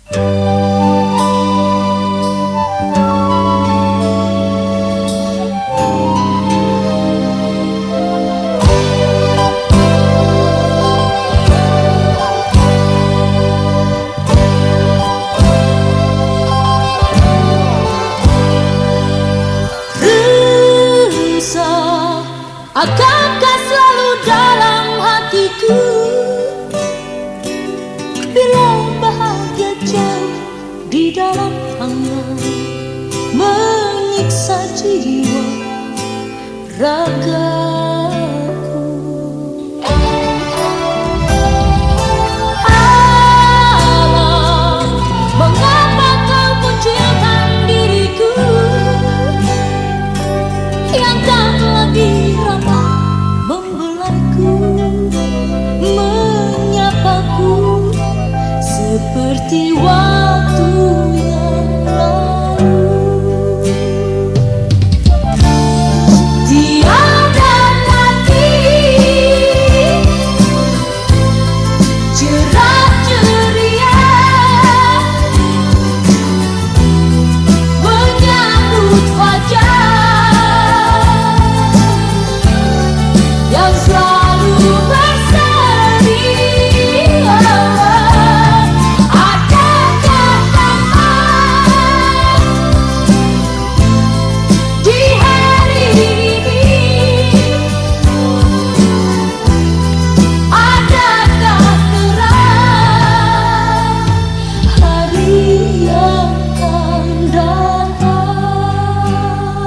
Akankah selalu dalam hatiku bila bahagia jauh di dalam angan menyiksa jiwa ragaku. Alam, mengapa kau kucilkan diriku yang tak lagi ramah membelaiku, menyapaku seperti waktu yang lalu. Tiada lagi cerah ceria menyambut fajar yang selalu berseri. Adakah tamat di hari ini? Adakah terang hari yang akan datang?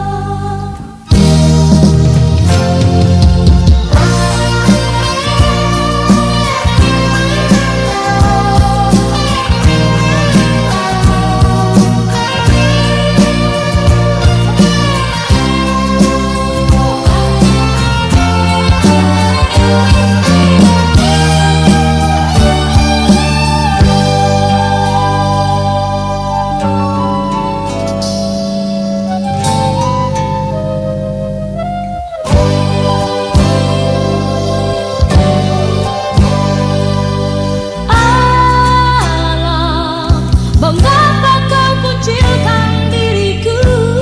Mengapa kau kucilkan diriku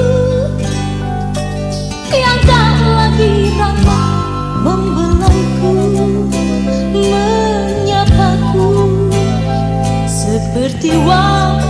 yang tak lagi ramah membelaiku, menyapaku seperti waktu